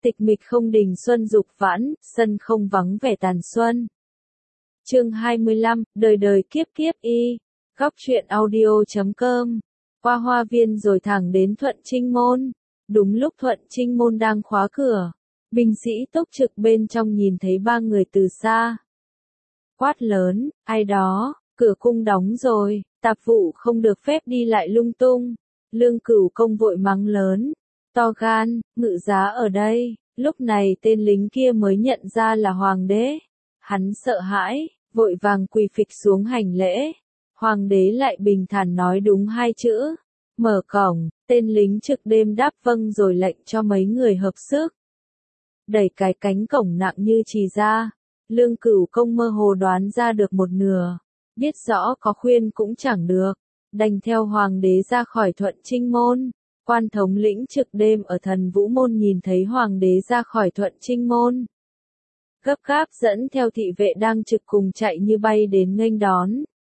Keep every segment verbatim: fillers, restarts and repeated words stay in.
Tịch mịch không đình xuân dục vãn, sân không vắng vẻ tàn xuân. Chương hai mươi lăm, đời đời kiếp kiếp y. Góc truyện audio chấm com. Qua hoa viên rồi thẳng đến Thuận Trinh Môn. Đúng lúc Thuận Trinh Môn đang khóa cửa, binh sĩ túc trực bên trong nhìn thấy ba người từ xa. Quát lớn, ai đó, cửa cung đóng rồi, tạp vụ không được phép đi lại lung tung. Lương Cửu Công vội mắng lớn, to gan, ngự giá ở đây. Lúc này tên lính kia mới nhận ra là hoàng đế. Hắn sợ hãi, vội vàng quỳ phịch xuống hành lễ. Hoàng đế lại bình thản nói đúng hai chữ. Mở cổng, tên lính trực đêm đáp vâng rồi lệnh cho mấy người hợp sức. Đẩy cái cánh cổng nặng như chì ra. Lương Cửu Công mơ hồ đoán ra được một nửa. Biết rõ có khuyên cũng chẳng được. Đành theo hoàng đế ra khỏi Thuận Trinh Môn. Quan thống lĩnh trực đêm ở Thần Vũ Môn nhìn thấy hoàng đế ra khỏi Thuận Trinh Môn. Gấp gáp dẫn theo thị vệ đang trực cùng chạy như bay đến nghênh đón.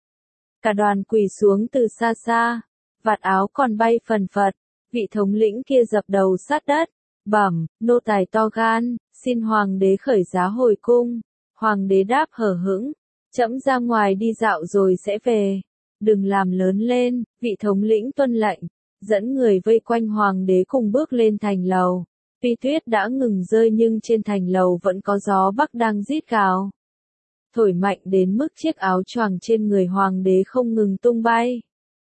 Cả đoàn quỳ xuống từ xa xa, vạt áo còn bay phần phật, vị thống lĩnh kia dập đầu sát đất, bẩm, nô tài to gan, xin hoàng đế khởi giá hồi cung. Hoàng đế đáp hờ hững, trẫm ra ngoài đi dạo rồi sẽ về, đừng làm lớn lên. Vị thống lĩnh tuân lệnh, dẫn người vây quanh hoàng đế cùng bước lên thành lầu. Tuy tuyết đã ngừng rơi nhưng trên thành lầu vẫn có gió bắc đang rít gào. Thổi mạnh đến mức chiếc áo choàng trên người hoàng đế không ngừng tung bay.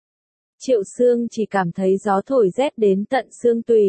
Triệu Xương chỉ cảm thấy gió thổi rét đến tận xương tủy.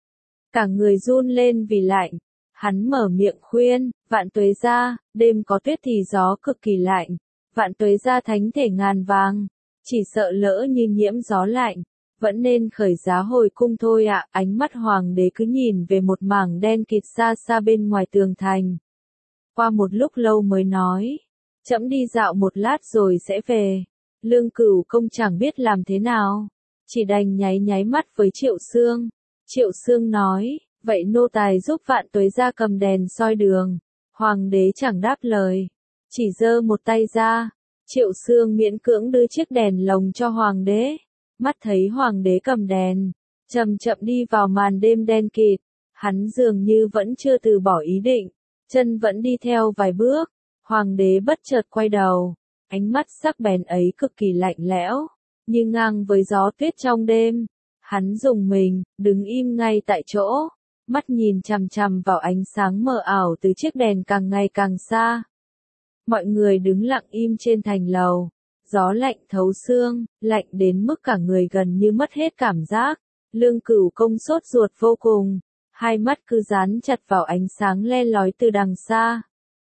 Cả người run lên vì lạnh. Hắn mở miệng khuyên, Vạn Tuế gia, đêm có tuyết thì gió cực kỳ lạnh. Vạn Tuế gia thánh thể ngàn vàng, chỉ sợ lỡ như nhiễm gió lạnh, vẫn nên khởi giá hồi cung thôi ạ. Ánh mắt hoàng đế cứ nhìn về một mảng đen kịt xa xa bên ngoài tường thành. Qua một lúc lâu mới nói, trẫm đi dạo một lát rồi sẽ về. Lương Cửu Công chẳng biết làm thế nào, chỉ đành nháy nháy mắt với Triệu Xương. Triệu Xương nói, vậy nô tài giúp Vạn Tuế gia cầm đèn soi đường. Hoàng đế chẳng đáp lời, chỉ giơ một tay ra. Triệu Xương miễn cưỡng đưa chiếc đèn lồng cho hoàng đế. Mắt thấy hoàng đế cầm đèn, chậm chậm đi vào màn đêm đen kịt. Hắn dường như vẫn chưa từ bỏ ý định, chân vẫn đi theo vài bước. Hoàng đế bất chợt quay đầu, ánh mắt sắc bén ấy cực kỳ lạnh lẽo, như ngang với gió tuyết trong đêm. Hắn rùng mình, đứng im ngay tại chỗ, mắt nhìn chằm chằm vào ánh sáng mờ ảo từ chiếc đèn càng ngày càng xa. Mọi người đứng lặng im trên thành lầu. Gió lạnh thấu xương, lạnh đến mức cả người gần như mất hết cảm giác. Lương Cửu Công sốt ruột vô cùng, hai mắt cứ dán chặt vào ánh sáng le lói từ đằng xa.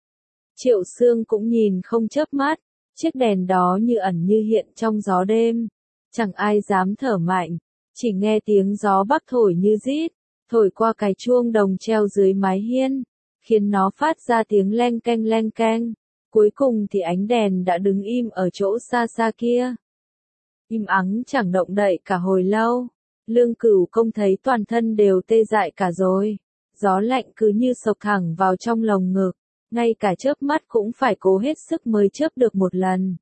Triệu Xương cũng nhìn không chớp mắt, chiếc đèn đó như ẩn như hiện trong gió đêm. Chẳng ai dám thở mạnh, chỉ nghe tiếng gió bắc thổi như rít, thổi qua cái chuông đồng treo dưới mái hiên, khiến nó phát ra tiếng leng keng leng keng. Cuối cùng thì ánh đèn đã đứng im ở chỗ xa xa kia. Im ắng chẳng động đậy cả hồi lâu. Lương Cửu Công thấy toàn thân đều tê dại cả rồi. Gió lạnh cứ như sộc thẳng vào trong lồng ngực. Ngay cả chớp mắt cũng phải cố hết sức mới chớp được một lần.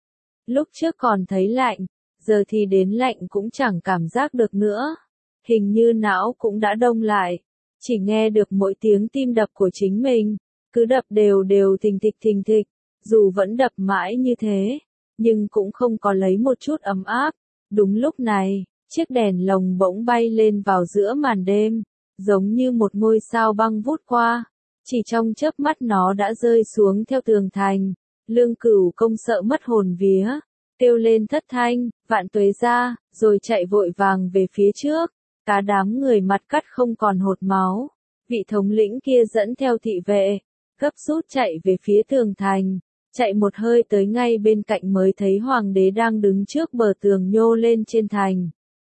Lúc trước còn thấy lạnh, giờ thì đến lạnh cũng chẳng cảm giác được nữa. Hình như não cũng đã đông lại. Chỉ nghe được mỗi tiếng tim đập của chính mình. Cứ đập đều đều thình thịch thình thịch, dù vẫn đập mãi như thế, nhưng cũng không có lấy một chút ấm áp. Đúng lúc này, chiếc đèn lồng bỗng bay lên vào giữa màn đêm, giống như một ngôi sao băng vút qua. Chỉ trong chớp mắt nó đã rơi xuống theo tường thành. Lương Cửu Công sợ mất hồn vía, kêu lên thất thanh, Vạn Tuế gia, rồi chạy vội vàng về phía trước. Cả đám người mặt cắt không còn hột máu. Vị thống lĩnh kia dẫn theo thị vệ, gấp rút chạy về phía tường thành, chạy một hơi tới ngay bên cạnh mới thấy hoàng đế đang đứng trước bờ tường nhô lên trên thành.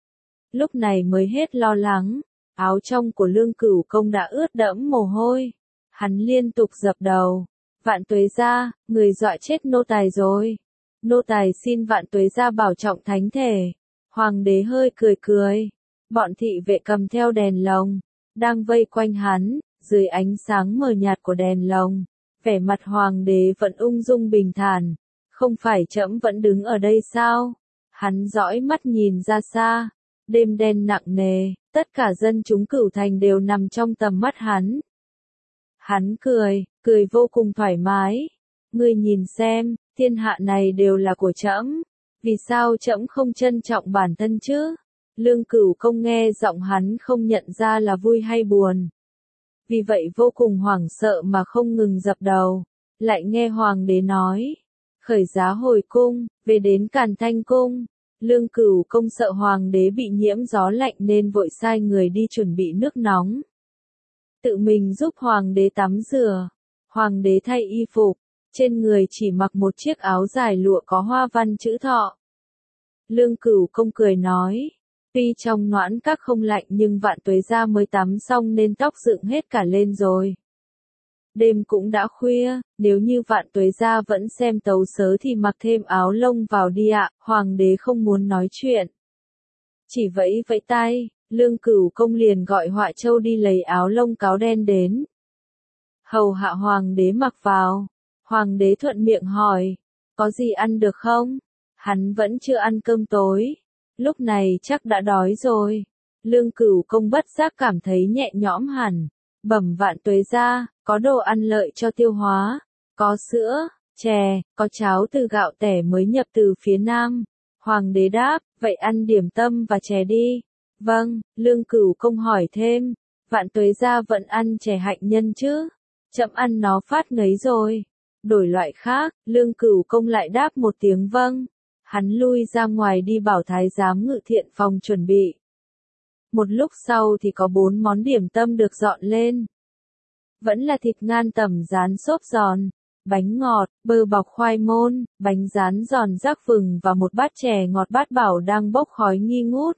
Lúc này mới hết lo lắng, áo trong của Lương Cửu Công đã ướt đẫm mồ hôi. Hắn liên tục dập đầu, Vạn Tuế gia, người dọa chết nô tài rồi. Nô tài xin Vạn Tuế gia bảo trọng thánh thể. Hoàng đế hơi cười cười, bọn thị vệ cầm theo đèn lồng, đang vây quanh hắn. Dưới ánh sáng mờ nhạt của đèn lồng, vẻ mặt hoàng đế vẫn ung dung bình thản. Không phải trẫm vẫn đứng ở đây sao? Hắn dõi mắt nhìn ra xa, Đêm đen nặng nề, tất cả dân chúng Cửu Thành đều nằm trong tầm mắt hắn. Hắn cười, cười vô cùng thoải mái. Ngươi nhìn xem, thiên hạ này đều là của trẫm, vì sao trẫm không trân trọng bản thân chứ? Lương Cửu Công nghe giọng hắn không nhận ra là vui hay buồn. Vì vậy vô cùng hoảng sợ mà không ngừng dập đầu. Lại nghe hoàng đế nói, khởi giá hồi cung, về đến Càn Thanh cung. Lương Cửu Công sợ hoàng đế bị nhiễm gió lạnh nên vội sai người đi chuẩn bị nước nóng. Tự mình giúp hoàng đế tắm rửa. Hoàng đế thay y phục, trên người chỉ mặc một chiếc áo dài lụa có hoa văn chữ thọ. Lương Cửu Công cười nói, tuy trong noãn các không lạnh nhưng Vạn Tuế gia mới tắm xong nên tóc dựng hết cả lên rồi. Đêm cũng đã khuya, nếu như Vạn Tuế gia vẫn xem tấu sớ thì mặc thêm áo lông vào đi ạ. Hoàng đế không muốn nói chuyện. Chỉ vẫy vẫy tay, Lương Cửu Công liền gọi Họa Châu đi lấy áo lông cáo đen đến. Hầu hạ hoàng đế mặc vào. Hoàng đế thuận miệng hỏi, có gì ăn được không? Hắn vẫn chưa ăn cơm tối. Lúc này chắc đã đói rồi. Lương Cửu Công bất giác cảm thấy nhẹ nhõm hẳn. Bẩm Vạn Tuế gia, có đồ ăn lợi cho tiêu hóa. Có sữa, chè, có cháo từ gạo tẻ mới nhập từ phía Nam. Hoàng đế đáp, vậy ăn điểm tâm và chè đi. Vâng, Lương Cửu Công hỏi thêm, Vạn Tuế gia vẫn ăn chè hạnh nhân chứ? Chậm ăn nó phát ngấy rồi. Đổi loại khác, Lương Cửu Công lại đáp một tiếng vâng. Hắn lui ra ngoài đi bảo thái giám Ngự Thiện phòng chuẩn bị. Một lúc sau thì có bốn món điểm tâm được dọn lên. Vẫn là thịt ngan tẩm rán xốp giòn, bánh ngọt, bơ bọc khoai môn, bánh rán giòn rắc vừng và một bát chè ngọt bát bảo đang bốc khói nghi ngút.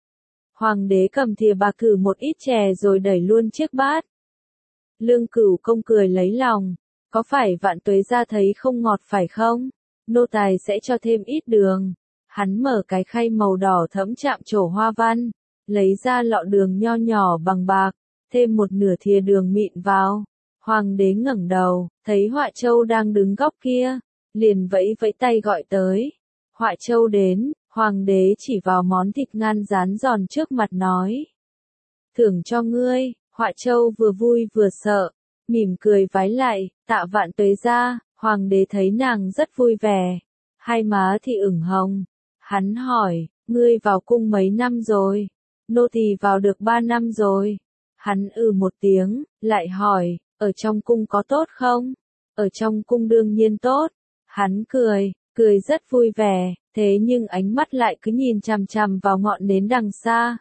Hoàng đế cầm thìa bạc cử một ít chè rồi đẩy luôn chiếc bát. Lương Cửu Công cười lấy lòng, có phải Vạn Tuế gia thấy không ngọt phải không? Nô tài sẽ cho thêm ít đường. Hắn mở cái khay màu đỏ thẫm chạm trổ hoa văn, lấy ra lọ đường nho nhỏ bằng bạc, thêm một nửa thìa đường mịn vào. Hoàng đế ngẩng đầu, thấy Họa Châu đang đứng góc kia, liền vẫy vẫy tay gọi tới. Họa Châu đến, hoàng đế chỉ vào món thịt ngan rán giòn trước mặt nói. Thưởng cho ngươi. Họa Châu vừa vui vừa sợ, mỉm cười vái lại, tạ Vạn Tuế gia. Hoàng đế thấy nàng rất vui vẻ, hai má thì ửng hồng. Hắn hỏi, ngươi vào cung mấy năm rồi? Nô tỳ vào được ba năm rồi. Hắn ừ một tiếng, lại hỏi, ở trong cung có tốt không? Ở trong cung đương nhiên tốt. Hắn cười, cười rất vui vẻ, thế nhưng ánh mắt lại cứ nhìn chằm chằm vào ngọn nến đằng xa.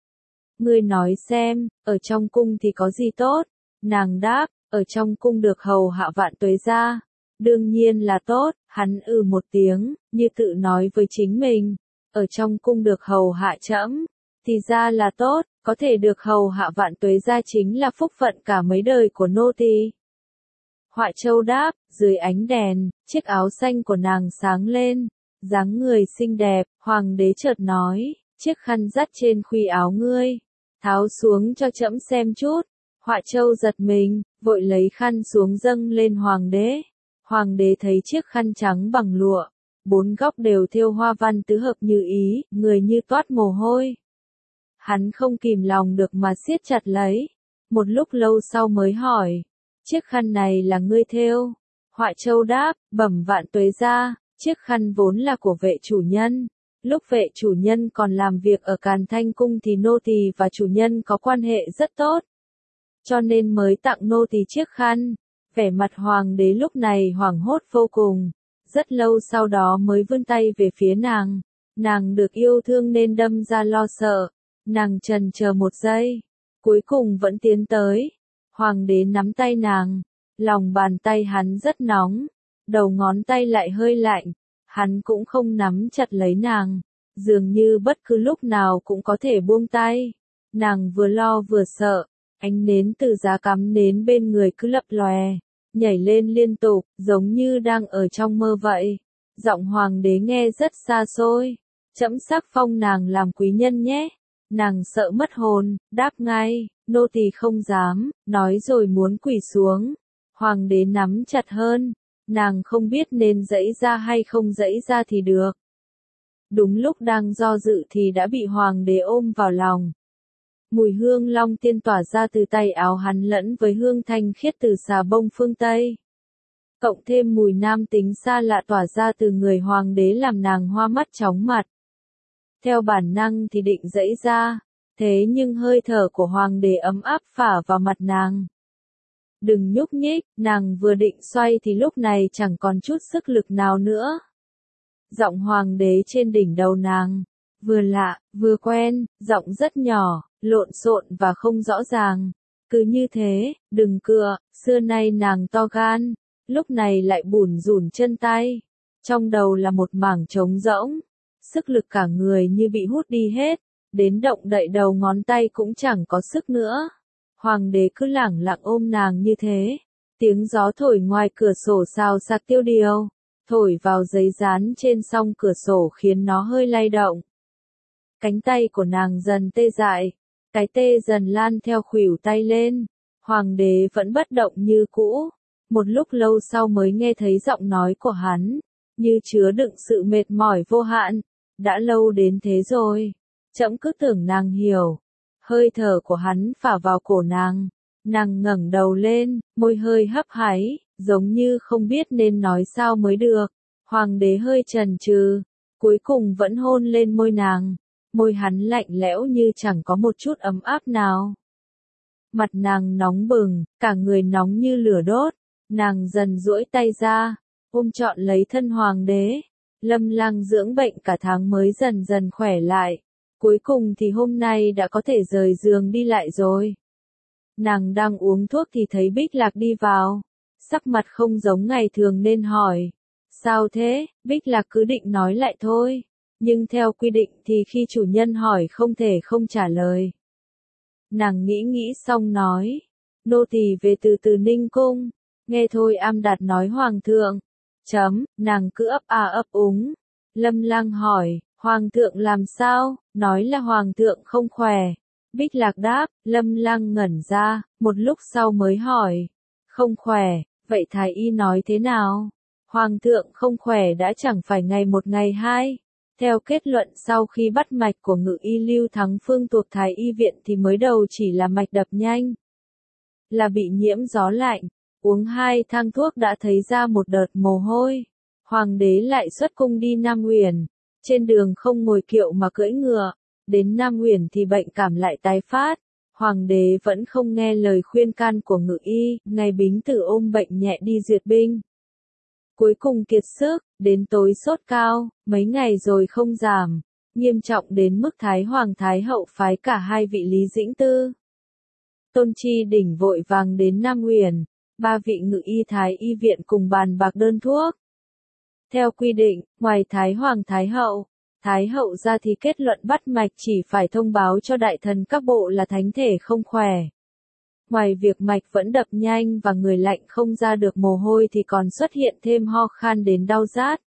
Ngươi nói xem, ở trong cung thì có gì tốt? Nàng đáp, ở trong cung được hầu hạ Vạn Tuế gia. Đương nhiên là tốt. Hắn ừ một tiếng, như tự nói với chính mình. Ở trong cung được hầu hạ trẫm, thì ra là tốt, có thể được hầu hạ Vạn Tuế gia chính là phúc phận cả mấy đời của nô tỳ. Họa Châu đáp, dưới ánh đèn, chiếc áo xanh của nàng sáng lên, dáng người xinh đẹp. Hoàng đế chợt nói, chiếc khăn dắt trên khuy áo ngươi, tháo xuống cho trẫm xem chút. Họa Châu giật mình, vội lấy khăn xuống dâng lên hoàng đế. Hoàng đế thấy chiếc khăn trắng bằng lụa, bốn góc đều thêu hoa văn tứ hợp như ý, người như toát mồ hôi. Hắn không kìm lòng được mà siết chặt lấy. Một lúc lâu sau mới hỏi, chiếc khăn này là ngươi thêu? Họa Châu đáp, bẩm Vạn Tuế gia, chiếc khăn vốn là của vệ chủ nhân. Lúc vệ chủ nhân còn làm việc ở Càn Thanh cung thì nô tỳ và chủ nhân có quan hệ rất tốt, cho nên mới tặng nô tỳ chiếc khăn. Vẻ mặt hoàng đế lúc này hoảng hốt vô cùng, rất lâu sau đó mới vươn tay về phía nàng. Nàng được yêu thương nên đâm ra lo sợ, nàng chần chờ một giây, cuối cùng vẫn tiến tới. Hoàng đế nắm tay nàng, lòng bàn tay hắn rất nóng, đầu ngón tay lại hơi lạnh, hắn cũng không nắm chặt lấy nàng, dường như bất cứ lúc nào cũng có thể buông tay. Nàng vừa lo vừa sợ. Ánh nến từ giá cắm nến bên người cứ lập lòe, nhảy lên liên tục, giống như đang ở trong mơ vậy. Giọng hoàng đế nghe rất xa xôi. Trẫm sắc phong nàng làm quý nhân nhé. Nàng sợ mất hồn, đáp ngay, nô tỳ không dám, nói rồi muốn quỳ xuống. Hoàng đế nắm chặt hơn, nàng không biết nên giãy ra hay không giãy ra thì được. Đúng lúc đang do dự thì đã bị hoàng đế ôm vào lòng. Mùi hương long tiên tỏa ra từ tay áo hắn lẫn với hương thanh khiết từ xà bông phương Tây. Cộng thêm mùi nam tính xa lạ tỏa ra từ người hoàng đế làm nàng hoa mắt chóng mặt. Theo bản năng thì định giãy ra, thế nhưng hơi thở của hoàng đế ấm áp phả vào mặt nàng. Đừng nhúc nhích, nàng vừa định xoay thì lúc này chẳng còn chút sức lực nào nữa. Giọng hoàng đế trên đỉnh đầu nàng, vừa lạ, vừa quen, giọng rất nhỏ, lộn xộn và không rõ ràng. Cứ như thế, đừng cựa, xưa nay nàng to gan, lúc này lại bủn rủn chân tay. Trong đầu là một mảng trống rỗng, sức lực cả người như bị hút đi hết, đến động đậy đầu ngón tay cũng chẳng có sức nữa. Hoàng đế cứ lẳng lặng ôm nàng như thế, tiếng gió thổi ngoài cửa sổ xào xạc tiêu điều, thổi vào giấy dán trên song cửa sổ khiến nó hơi lay động. Cánh tay của nàng dần tê dại, cái tê dần lan theo khuỷu tay lên, hoàng đế vẫn bất động như cũ. Một lúc lâu sau mới nghe thấy giọng nói của hắn, như chứa đựng sự mệt mỏi vô hạn. Đã lâu đến thế rồi, trẫm cứ tưởng nàng hiểu. Hơi thở của hắn phả vào cổ nàng, nàng ngẩng đầu lên, môi hơi hấp háy, giống như không biết nên nói sao mới được. Hoàng đế hơi chần chừ, cuối cùng vẫn hôn lên môi nàng, môi hắn lạnh lẽo như chẳng có một chút ấm áp nào. Mặt nàng nóng bừng, cả người nóng như lửa đốt, nàng dần duỗi tay ra, ôm trọn lấy thân hoàng đế. Lâm Lang dưỡng bệnh cả tháng mới dần dần khỏe lại. Cuối cùng thì hôm nay đã có thể rời giường đi lại rồi. Nàng đang uống thuốc thì thấy Bích Lạc đi vào. Sắc mặt không giống ngày thường nên hỏi. Sao thế? Bích Lạc cứ định nói lại thôi. Nhưng theo quy định thì khi chủ nhân hỏi không thể không trả lời. Nàng nghĩ nghĩ xong nói. Nô tỳ về từ từ Ninh Cung. Nghe thôi Am Đạt nói hoàng thượng. Chấm, nàng cứ ấp à ấp úng. Lâm Lang hỏi, hoàng thượng làm sao? Nói là hoàng thượng không khỏe. Bích Lạc đáp, Lâm Lang ngẩn ra, một lúc sau mới hỏi. Không khỏe, vậy thái y nói thế nào? Hoàng thượng không khỏe đã chẳng phải ngày một ngày hai. Theo kết luận sau khi bắt mạch của Ngự y Lưu Thắng Phương thuộc thái y viện thì mới đầu chỉ là mạch đập nhanh. Là bị nhiễm gió lạnh. Uống hai thang thuốc đã thấy ra một đợt mồ hôi. Hoàng đế lại xuất cung đi Nam Uyển. Trên đường không ngồi kiệu mà cưỡi ngựa. Đến Nam Uyển thì bệnh cảm lại tái phát. Hoàng đế vẫn không nghe lời khuyên can của Ngự y. Ngày Bính Tử ôm bệnh nhẹ đi duyệt binh. Cuối cùng kiệt sức, đến tối sốt cao, mấy ngày rồi không giảm. Nghiêm trọng đến mức Thái Hoàng Thái Hậu phái cả hai vị Lý Dĩnh Tư, Tôn Chi Đỉnh vội vàng đến Nam Uyển. Ba vị ngự y thái y viện cùng bàn bạc đơn thuốc. Theo quy định, ngoài Thái Hoàng Thái Hậu, Thái Hậu ra thì kết luận bắt mạch chỉ phải thông báo cho đại thần các bộ là thánh thể không khỏe. Ngoài việc mạch vẫn đập nhanh và người lạnh không ra được mồ hôi thì còn xuất hiện thêm ho khan đến đau rát.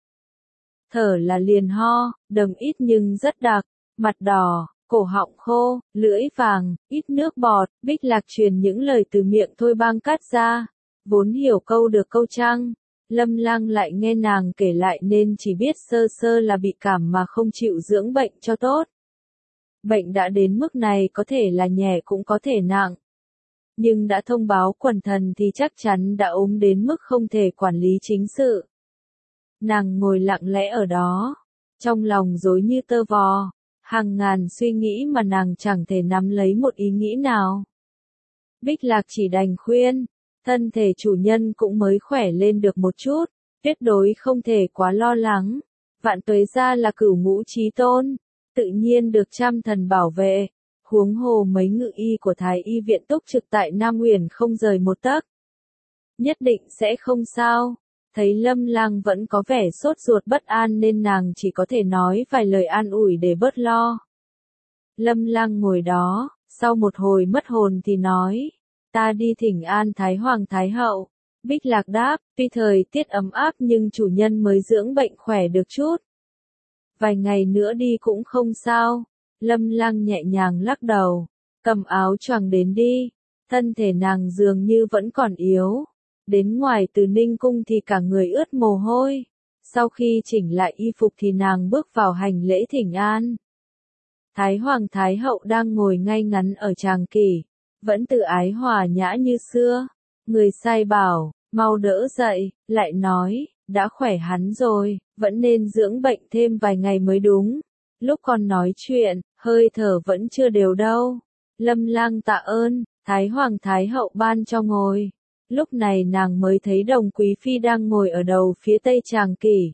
Thở là liền ho, đờm ít nhưng rất đặc, mặt đỏ, cổ họng khô, lưỡi vàng, ít nước bọt. Bích Lạc truyền những lời từ miệng Thôi Bang cắt ra. Vốn hiểu câu được câu trăng, Lâm Lang lại nghe nàng kể lại nên chỉ biết sơ sơ là bị cảm mà không chịu dưỡng bệnh cho tốt. Bệnh đã đến mức này có thể là nhẹ cũng có thể nặng. Nhưng đã thông báo quần thần thì chắc chắn đã ốm đến mức không thể quản lý chính sự. Nàng ngồi lặng lẽ ở đó, trong lòng rối như tơ vò, hàng ngàn suy nghĩ mà nàng chẳng thể nắm lấy một ý nghĩ nào. Bích Lạc chỉ đành khuyên. Thân thể chủ nhân cũng mới khỏe lên được một chút, tuyệt đối không thể quá lo lắng. Vạn Tuế gia là cửu ngũ chí tôn, tự nhiên được trăm thần bảo vệ. Huống hồ mấy ngự y của Thái y viện túc trực tại Nam Uyển không rời một tấc. Nhất định sẽ không sao. Thấy Lâm Lang vẫn có vẻ sốt ruột bất an nên nàng chỉ có thể nói vài lời an ủi để bớt lo. Lâm Lang ngồi đó, sau một hồi mất hồn thì nói. Ta đi thỉnh an Thái Hoàng Thái Hậu. Bích Lạc đáp, tuy thời tiết ấm áp nhưng chủ nhân mới dưỡng bệnh khỏe được chút. Vài ngày nữa đi cũng không sao. Lâm Lang nhẹ nhàng lắc đầu, cầm áo choàng đến đi. Thân thể nàng dường như vẫn còn yếu. Đến ngoài Từ Ninh Cung thì cả người ướt mồ hôi. Sau khi chỉnh lại y phục thì nàng bước vào hành lễ thỉnh an. Thái Hoàng Thái Hậu đang ngồi ngay ngắn ở tràng kỷ, vẫn tự ái hòa nhã như xưa. Người sai bảo, mau đỡ dậy, lại nói, đã khỏe hắn rồi, vẫn nên dưỡng bệnh thêm vài ngày mới đúng. Lúc còn nói chuyện, hơi thở vẫn chưa đều đâu. Lâm Lang tạ ơn, Thái Hoàng Thái Hậu ban cho ngồi. Lúc này nàng mới thấy Đồng Quý Phi đang ngồi ở đầu phía tây tràng kỷ.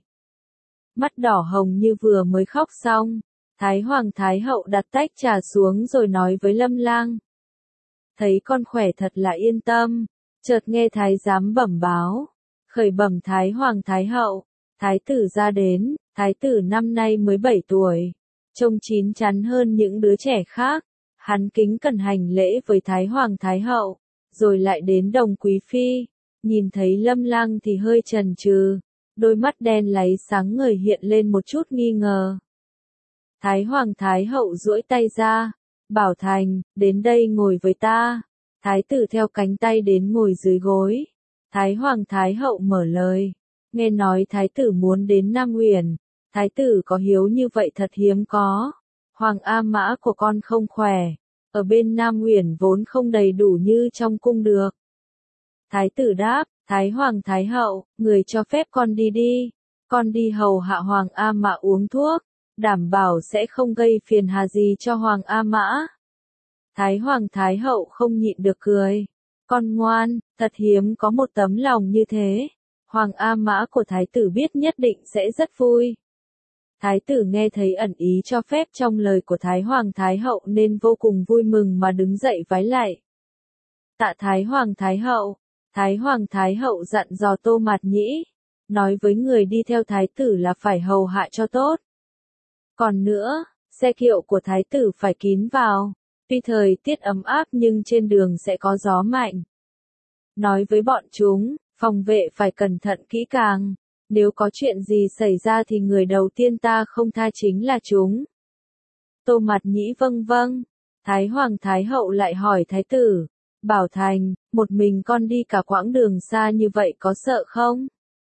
Mắt đỏ hồng như vừa mới khóc xong. Thái Hoàng Thái Hậu đặt tách trà xuống rồi nói với Lâm Lang. Thấy con khỏe thật là yên tâm. Chợt nghe Thái giám bẩm báo. Khởi bẩm Thái Hoàng Thái Hậu. Thái tử ra đến, Thái tử năm nay mới bảy tuổi. Trông chín chắn hơn những đứa trẻ khác. Hắn kính cẩn hành lễ với Thái Hoàng Thái Hậu. Rồi lại đến Đồng Quý Phi. Nhìn thấy Lâm Lang thì hơi chần chừ. Đôi mắt đen láy sáng ngời hiện lên một chút nghi ngờ. Thái Hoàng Thái Hậu duỗi tay ra. Bảo Thành, đến đây ngồi với ta. Thái tử theo cánh tay đến ngồi dưới gối. Thái Hoàng Thái Hậu mở lời. Nghe nói Thái tử muốn đến Nam Uyển. Thái tử có hiếu như vậy thật hiếm có. Hoàng A Mã của con không khỏe. Ở bên Nam Uyển vốn không đầy đủ như trong cung được. Thái tử đáp, Thái Hoàng Thái Hậu, người cho phép con đi đi. Con đi hầu hạ Hoàng A Mã uống thuốc. Đảm bảo sẽ không gây phiền hà gì cho Hoàng A Mã. Thái Hoàng Thái Hậu không nhịn được cười. Con ngoan, thật hiếm có một tấm lòng như thế. Hoàng A Mã của Thái tử biết nhất định sẽ rất vui. Thái tử nghe thấy ẩn ý cho phép trong lời của Thái Hoàng Thái Hậu nên vô cùng vui mừng mà đứng dậy vái lạy. Tạ Thái Hoàng Thái Hậu. Thái Hoàng Thái Hậu dặn dò Tô Mạt Nhĩ. Nói với người đi theo Thái tử là phải hầu hạ cho tốt. Còn nữa, xe kiệu của Thái tử phải kín vào. Tuy thời tiết ấm áp nhưng trên đường sẽ có gió mạnh. Nói với bọn chúng, phòng vệ phải cẩn thận kỹ càng. Nếu có chuyện gì xảy ra thì người đầu tiên ta không tha chính là chúng. Tô Mạt Nhĩ vâng vâng. Thái Hoàng Thái Hậu lại hỏi Thái tử. Bảo Thành, một mình con đi cả quãng đường xa như vậy có sợ không?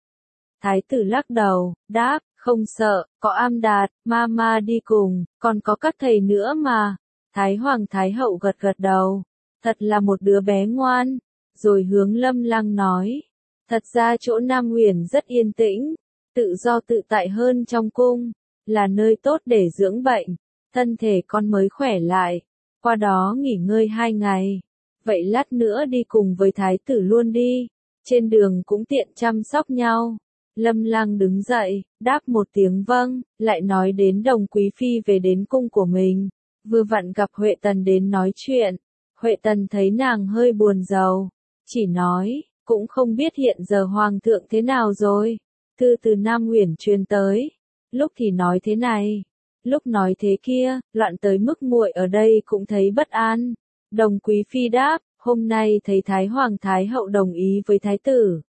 Thái tử lắc đầu, đáp, không sợ, có Am Đạt, Mama đi cùng, còn có các thầy nữa mà. Thái Hoàng Thái Hậu gật gật đầu. Thật là một đứa bé ngoan. Rồi hướng Lâm Lang nói. Thật ra chỗ Nam Uyển rất yên tĩnh, tự do tự tại hơn trong cung, là nơi tốt để dưỡng bệnh, thân thể con mới khỏe lại, qua đó nghỉ ngơi hai ngày. Vậy lát nữa đi cùng với Thái tử luôn đi, trên đường cũng tiện chăm sóc nhau. Lâm Lang đứng dậy, đáp một tiếng vâng, lại nói đến Đồng Quý Phi về đến cung của mình, vừa vặn gặp Huệ Tần đến nói chuyện. Huệ Tần thấy nàng hơi buồn rầu, chỉ nói, cũng không biết hiện giờ Hoàng thượng thế nào rồi. Thư từ Nam Uyển truyền tới, lúc thì nói thế này, lúc nói thế kia, loạn tới mức muội ở đây cũng thấy bất an. Đồng Quý Phi đáp, hôm nay thấy Thái Hoàng Thái Hậu đồng ý với Thái tử,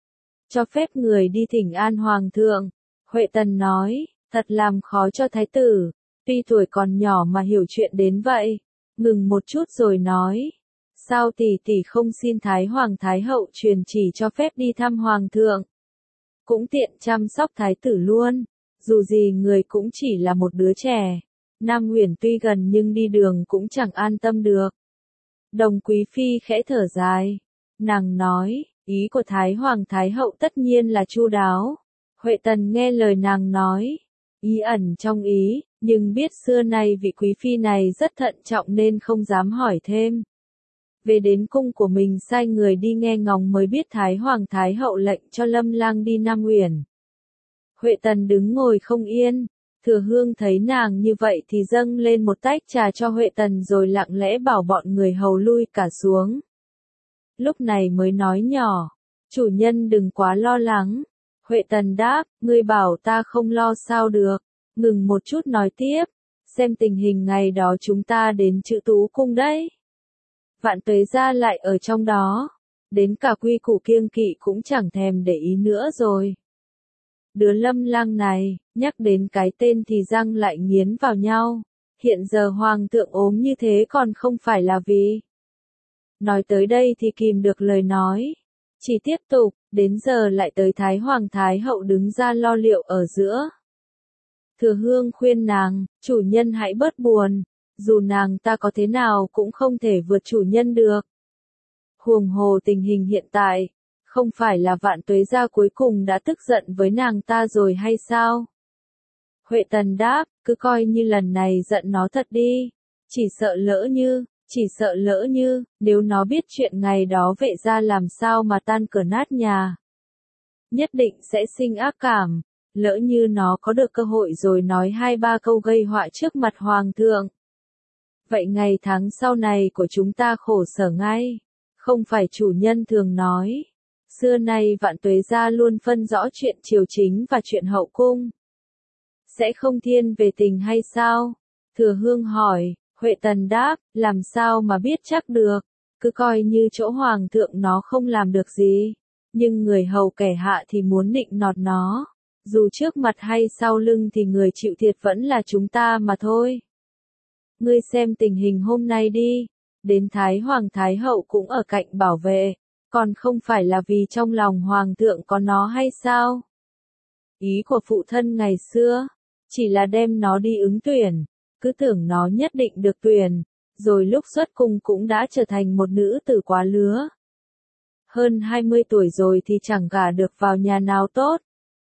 cho phép người đi thỉnh an Hoàng thượng. Huệ Tần nói, thật làm khó cho Thái tử, tuy tuổi còn nhỏ mà hiểu chuyện đến vậy. Ngừng một chút rồi nói, sao tỷ tỷ không xin Thái Hoàng Thái Hậu truyền chỉ cho phép đi thăm Hoàng thượng, cũng tiện chăm sóc Thái tử luôn, dù gì người cũng chỉ là một đứa trẻ. Nam Uyển tuy gần nhưng đi đường cũng chẳng an tâm được. Đồng Quý Phi khẽ thở dài, nàng nói, ý của Thái Hoàng Thái Hậu tất nhiên là chu đáo. Huệ Tần nghe lời nàng nói, ý ẩn trong ý, nhưng biết xưa nay vị Quý Phi này rất thận trọng nên không dám hỏi thêm. Về đến cung của mình sai người đi nghe ngóng mới biết Thái Hoàng Thái Hậu lệnh cho Lâm Lang đi Nam Uyển. Huệ Tần đứng ngồi không yên, Thừa Hương thấy nàng như vậy thì dâng lên một tách trà cho Huệ Tần rồi lặng lẽ bảo bọn người hầu lui cả xuống. Lúc này mới nói nhỏ, chủ nhân đừng quá lo lắng. Huệ Tần đáp, ngươi bảo ta không lo sao được. Ngừng một chút nói tiếp, xem tình hình ngày đó chúng ta đến Chữ Tú cung đấy. Vạn Tuế gia lại ở trong đó, đến cả quy củ kiêng kỵ cũng chẳng thèm để ý nữa rồi. Đứa Lâm Lang này, nhắc đến cái tên thì răng lại nghiến vào nhau. Hiện giờ Hoàng thượng ốm như thế còn không phải là vì. Nói tới đây thì kìm được lời nói. Chỉ tiếp tục, đến giờ lại tới Thái Hoàng Thái Hậu đứng ra lo liệu ở giữa. Thừa Hương khuyên nàng, chủ nhân hãy bớt buồn, dù nàng ta có thế nào cũng không thể vượt chủ nhân được. Huống hồ tình hình hiện tại, không phải là Vạn Tuế gia cuối cùng đã tức giận với nàng ta rồi hay sao? Huệ Tần đáp, cứ coi như lần này giận nó thật đi, chỉ sợ lỡ như, chỉ sợ lỡ như, nếu nó biết chuyện ngày đó Vệ gia làm sao mà tan cửa nát nhà. Nhất định sẽ sinh ác cảm, lỡ như nó có được cơ hội rồi nói hai ba câu gây họa trước mặt Hoàng thượng. Vậy ngày tháng sau này của chúng ta khổ sở ngay, không phải chủ nhân thường nói. Xưa nay Vạn Tuế gia luôn phân rõ chuyện triều chính và chuyện hậu cung. Sẽ không thiên về tình hay sao? Thừa Hương hỏi, Huệ Tần đáp, làm sao mà biết chắc được, cứ coi như chỗ Hoàng thượng nó không làm được gì. Nhưng người hầu kẻ hạ thì muốn nịnh nọt nó. Dù trước mặt hay sau lưng thì người chịu thiệt vẫn là chúng ta mà thôi. Ngươi xem tình hình hôm nay đi, đến Thái Hoàng Thái Hậu cũng ở cạnh bảo vệ, còn không phải là vì trong lòng Hoàng thượng có nó hay sao? Ý của phụ thân ngày xưa, chỉ là đem nó đi ứng tuyển, cứ tưởng nó nhất định được tuyển, rồi lúc xuất cung cũng đã trở thành một nữ tử quá lứa. Hơn hai mươi tuổi rồi thì chẳng gả được vào nhà nào tốt.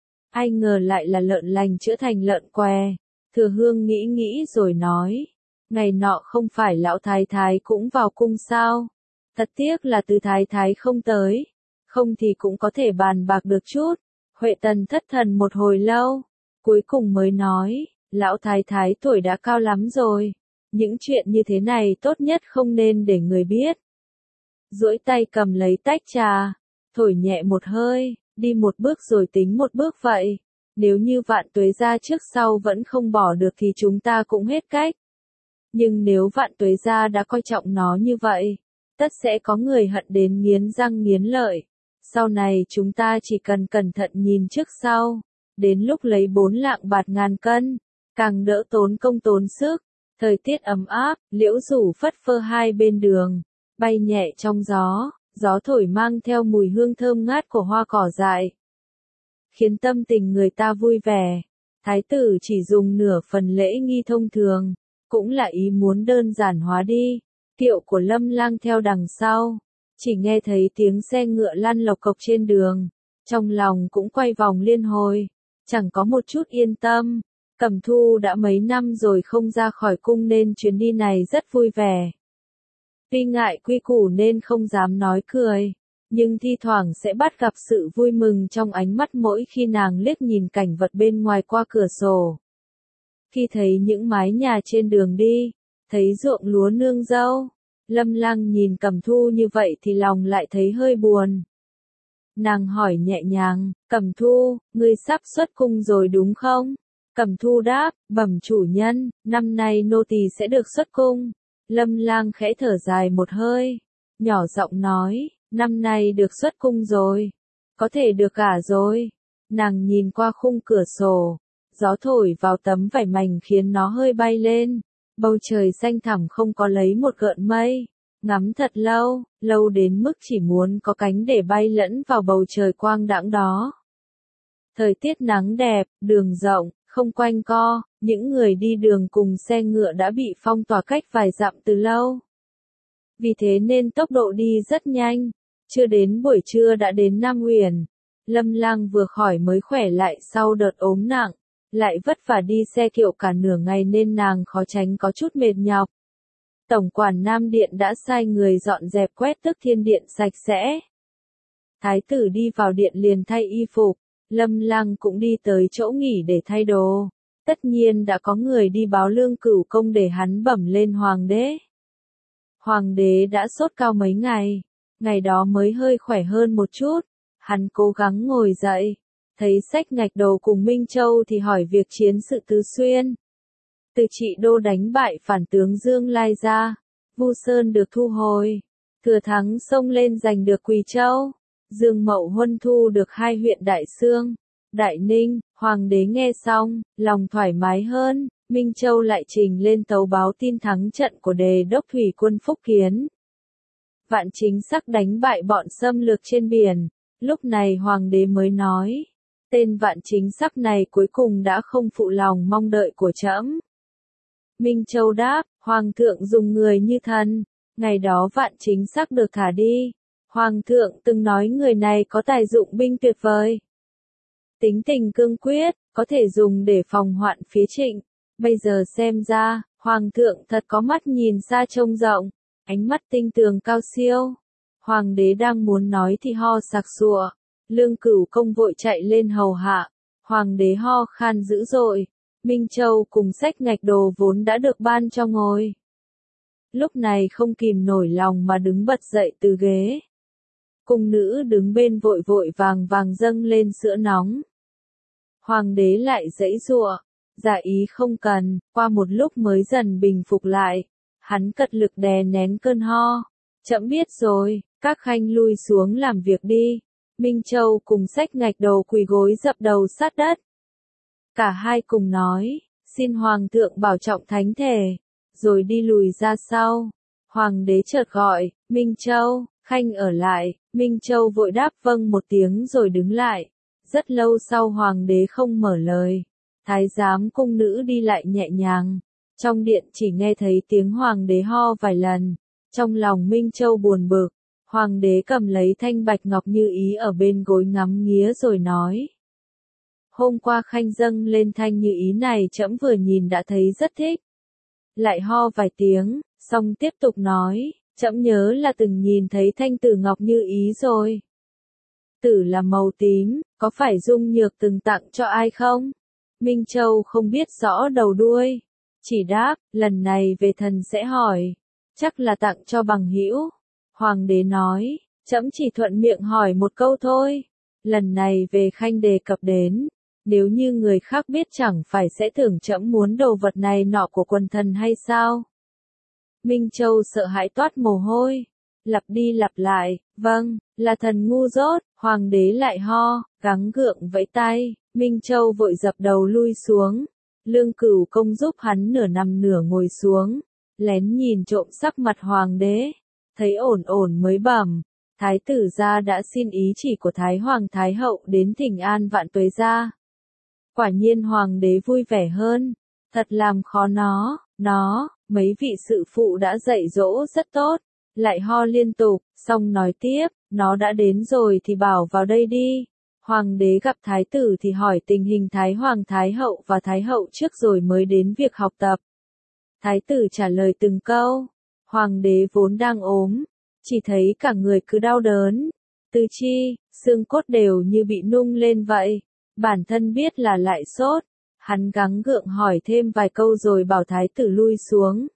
Ai ngờ lại là lợn lành chữa thành lợn què. Thừa Hương nghĩ nghĩ rồi nói, ngày nọ không phải lão thái thái cũng vào cung sao? Thật tiếc là Từ thái thái không tới, không thì cũng có thể bàn bạc được chút. Huệ Tần thất thần một hồi lâu, cuối cùng mới nói, lão thái thái tuổi đã cao lắm rồi, những chuyện như thế này tốt nhất không nên để người biết. Duỗi tay cầm lấy tách trà, thổi nhẹ một hơi, đi một bước rồi tính một bước vậy. Nếu như Vạn Tuế gia trước sau vẫn không bỏ được thì chúng ta cũng hết cách. Nhưng nếu Vạn Tuế gia đã coi trọng nó như vậy, tất sẽ có người hận đến nghiến răng nghiến lợi. Sau này chúng ta chỉ cần cẩn thận nhìn trước sau, đến lúc lấy bốn lạng bạc ngàn cân, càng đỡ tốn công tốn sức. Thời tiết ấm áp, liễu rủ phất phơ hai bên đường, bay nhẹ trong gió, gió thổi mang theo mùi hương thơm ngát của hoa cỏ dại, khiến tâm tình người ta vui vẻ. Thái tử chỉ dùng nửa phần lễ nghi thông thường, cũng là ý muốn đơn giản hóa đi. Kiệu của Lâm Lang theo đằng sau, chỉ nghe thấy tiếng xe ngựa lăn lộc cộc trên đường, trong lòng cũng quay vòng liên hồi, chẳng có một chút yên tâm. Cẩm Thu đã mấy năm rồi không ra khỏi cung nên chuyến đi này rất vui vẻ. Tuy ngại quy củ nên không dám nói cười, nhưng thi thoảng sẽ bắt gặp sự vui mừng trong ánh mắt mỗi khi nàng liếc nhìn cảnh vật bên ngoài qua cửa sổ. Khi thấy những mái nhà trên đường đi, thấy ruộng lúa nương dâu, Lâm Lang nhìn Cẩm Thu như vậy thì lòng lại thấy hơi buồn. Nàng hỏi nhẹ nhàng, Cẩm Thu, ngươi sắp xuất cung rồi đúng không? Cẩm Thu đáp, bẩm chủ nhân, năm nay nô tỳ sẽ được xuất cung. Lâm Lang khẽ thở dài một hơi, nhỏ giọng nói, năm nay được xuất cung rồi, có thể được gả rồi. Nàng nhìn qua khung cửa sổ, gió thổi vào tấm vải mảnh khiến nó hơi bay lên, bầu trời xanh thẳm không có lấy một gợn mây, ngắm thật lâu, lâu đến mức chỉ muốn có cánh để bay lẫn vào bầu trời quang đãng đó. Thời tiết nắng đẹp, đường rộng, không quanh co, những người đi đường cùng xe ngựa đã bị phong tỏa cách vài dặm từ lâu. Vì thế nên tốc độ đi rất nhanh, chưa đến buổi trưa đã đến Nam Uyển. Lâm Lang vừa khỏi mới khỏe lại sau đợt ốm nặng, lại vất vả đi xe kiệu cả nửa ngày nên nàng khó tránh có chút mệt nhọc. Tổng quản Nam Điện đã sai người dọn dẹp quét tước thiên điện sạch sẽ. Thái tử đi vào điện liền thay y phục, Lâm Lang cũng đi tới chỗ nghỉ để thay đồ. Tất nhiên đã có người đi báo Lương Cửu Công để hắn bẩm lên hoàng đế. Hoàng đế đã sốt cao mấy ngày, ngày đó mới hơi khỏe hơn một chút. Hắn cố gắng ngồi dậy, thấy sách ngạch đầu cùng Minh Châu thì hỏi việc chiến sự Tứ Xuyên. Từ Trị Đô đánh bại phản tướng Dương Lai ra, Vu Sơn được thu hồi, Thừa Thắng xông lên giành được Quỳ Châu, Dương Mậu Huân thu được hai huyện Đại Xương, Đại Ninh. Hoàng đế nghe xong, lòng thoải mái hơn. Minh Châu lại trình lên tấu báo tin thắng trận của Đề đốc thủy quân Phúc Kiến. Vạn Chính Sắc đánh bại bọn xâm lược trên biển. Lúc này hoàng đế mới nói, tên Vạn Chính Sắc này cuối cùng đã không phụ lòng mong đợi của trẫm. Minh Châu đáp, Hoàng thượng dùng người như thần. Ngày đó Vạn Chính Sắc được thả đi. Hoàng thượng từng nói người này có tài dụng binh tuyệt vời. Tính tình cương quyết, có thể dùng để phòng hoạn phía Trịnh. Bây giờ xem ra, Hoàng thượng thật có mắt nhìn xa trông rộng, ánh mắt tinh tường cao siêu. Hoàng đế đang muốn nói thì ho sặc sụa. Lương Cửu Công vội chạy lên hầu hạ. Hoàng đế ho khan dữ dội. Minh Châu cùng xách ngạch đồ vốn đã được ban cho ngồi. Lúc này không kìm nổi lòng mà đứng bật dậy từ ghế. Cung nữ đứng bên vội vội vàng vàng dâng lên sữa nóng. Hoàng đế lại giãy giụa, dạ ý không cần, qua một lúc mới dần bình phục lại. Hắn cật lực đè nén cơn ho. Trẫm biết rồi, các khanh lui xuống làm việc đi. Minh Châu cùng xách ngạch đồ quỳ gối dập đầu sát đất. Cả hai cùng nói, xin Hoàng thượng bảo trọng thánh thể, rồi đi lùi ra sau. Hoàng đế chợt gọi, Minh Châu, khanh ở lại. Minh Châu vội đáp vâng một tiếng rồi đứng lại. Rất lâu sau hoàng đế không mở lời. Thái giám cung nữ đi lại nhẹ nhàng. Trong điện chỉ nghe thấy tiếng hoàng đế ho vài lần. Trong lòng Minh Châu buồn bực. Hoàng đế cầm lấy thanh bạch ngọc như ý ở bên gối ngắm nghía rồi nói. Hôm qua khanh dâng lên thanh như ý này trẫm vừa nhìn đã thấy rất thích. Lại ho vài tiếng, xong tiếp tục nói, trẫm nhớ là từng nhìn thấy thanh tử ngọc như ý rồi. Tử là màu tím, có phải Dung Nhược từng tặng cho ai không? Minh Châu không biết rõ đầu đuôi. Chỉ đáp, lần này về thần sẽ hỏi. Chắc là tặng cho bằng hữu. Hoàng đế nói, trẫm chỉ thuận miệng hỏi một câu thôi. Lần này về khanh đề cập đến. Nếu như người khác biết chẳng phải sẽ tưởng trẫm muốn đồ vật này nọ của quần thần hay sao? Minh Châu sợ hãi toát mồ hôi. Lặp đi lặp lại, vâng, là thần ngu dốt. Hoàng đế lại ho, gắng gượng vẫy tay. Minh Châu vội dập đầu lui xuống. Lương Cửu Công giúp hắn nửa nằm nửa ngồi xuống. Lén nhìn trộm sắc mặt hoàng đế. Thấy ổn ổn mới bẩm. Thái tử gia đã xin ý chỉ của Thái Hoàng Thái Hậu đến thỉnh an Vạn Tuế gia. Quả nhiên hoàng đế vui vẻ hơn. Thật làm khó nó, nó, mấy vị sự phụ đã dạy dỗ rất tốt. Lại ho liên tục, xong nói tiếp, nó đã đến rồi thì bảo vào đây đi. Hoàng đế gặp thái tử thì hỏi tình hình Thái Hoàng Thái Hậu và Thái Hậu trước rồi mới đến việc học tập. Thái tử trả lời từng câu. Hoàng đế vốn đang ốm, chỉ thấy cả người cứ đau đớn. Tứ chi, xương cốt đều như bị nung lên vậy. Bản thân biết là lại sốt. Hắn gắng gượng hỏi thêm vài câu rồi bảo thái tử lui xuống.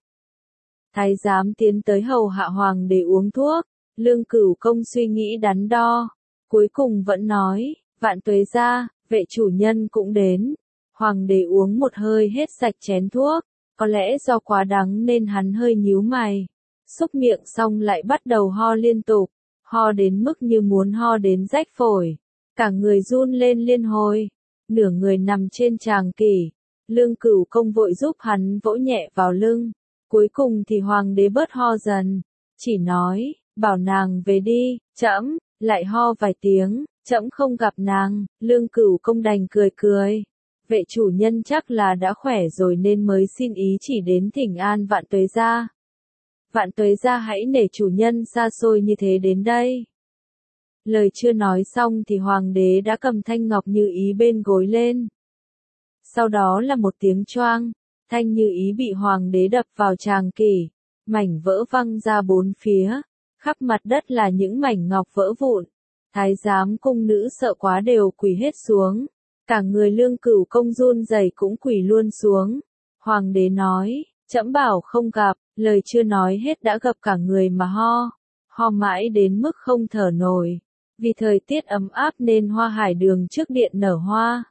Thái giám tiến tới hầu hạ hoàng đế uống thuốc. Lương Cửu Công suy nghĩ đắn đo. Cuối cùng vẫn nói, Vạn Tuế gia, vệ chủ nhân cũng đến. Hoàng đế uống một hơi hết sạch chén thuốc. Có lẽ do quá đắng nên hắn hơi nhíu mày. Xúc miệng xong lại bắt đầu ho liên tục. Ho đến mức như muốn ho đến rách phổi. Cả người run lên liên hồi. Nửa người nằm trên tràng kỷ. Lương Cửu Công vội giúp hắn vỗ nhẹ vào lưng. Cuối cùng thì hoàng đế bớt ho dần. Chỉ nói, bảo nàng về đi, trẫm, lại ho vài tiếng, trẫm không gặp nàng. Lương Cửu Công đành cười cười. Vệ chủ nhân chắc là đã khỏe rồi nên mới xin ý chỉ đến thỉnh an Vạn Tuế gia. Vạn Tuế gia hãy nể chủ nhân xa xôi như thế đến đây. Lời chưa nói xong thì hoàng đế đã cầm thanh ngọc như ý bên gối lên. Sau đó là một tiếng choang, thanh như ý bị hoàng đế đập vào tràng kỷ, mảnh vỡ văng ra bốn phía, khắp mặt đất là những mảnh ngọc vỡ vụn. Thái giám cung nữ sợ quá đều quỳ hết xuống, cả người Lương Cửu Công run rẩy cũng quỳ luôn xuống. Hoàng đế nói, trẫm bảo không gặp, lời chưa nói hết đã gặp cả người mà ho, ho mãi đến mức không thở nổi. Vì thời tiết ấm áp nên hoa hải đường trước điện nở hoa.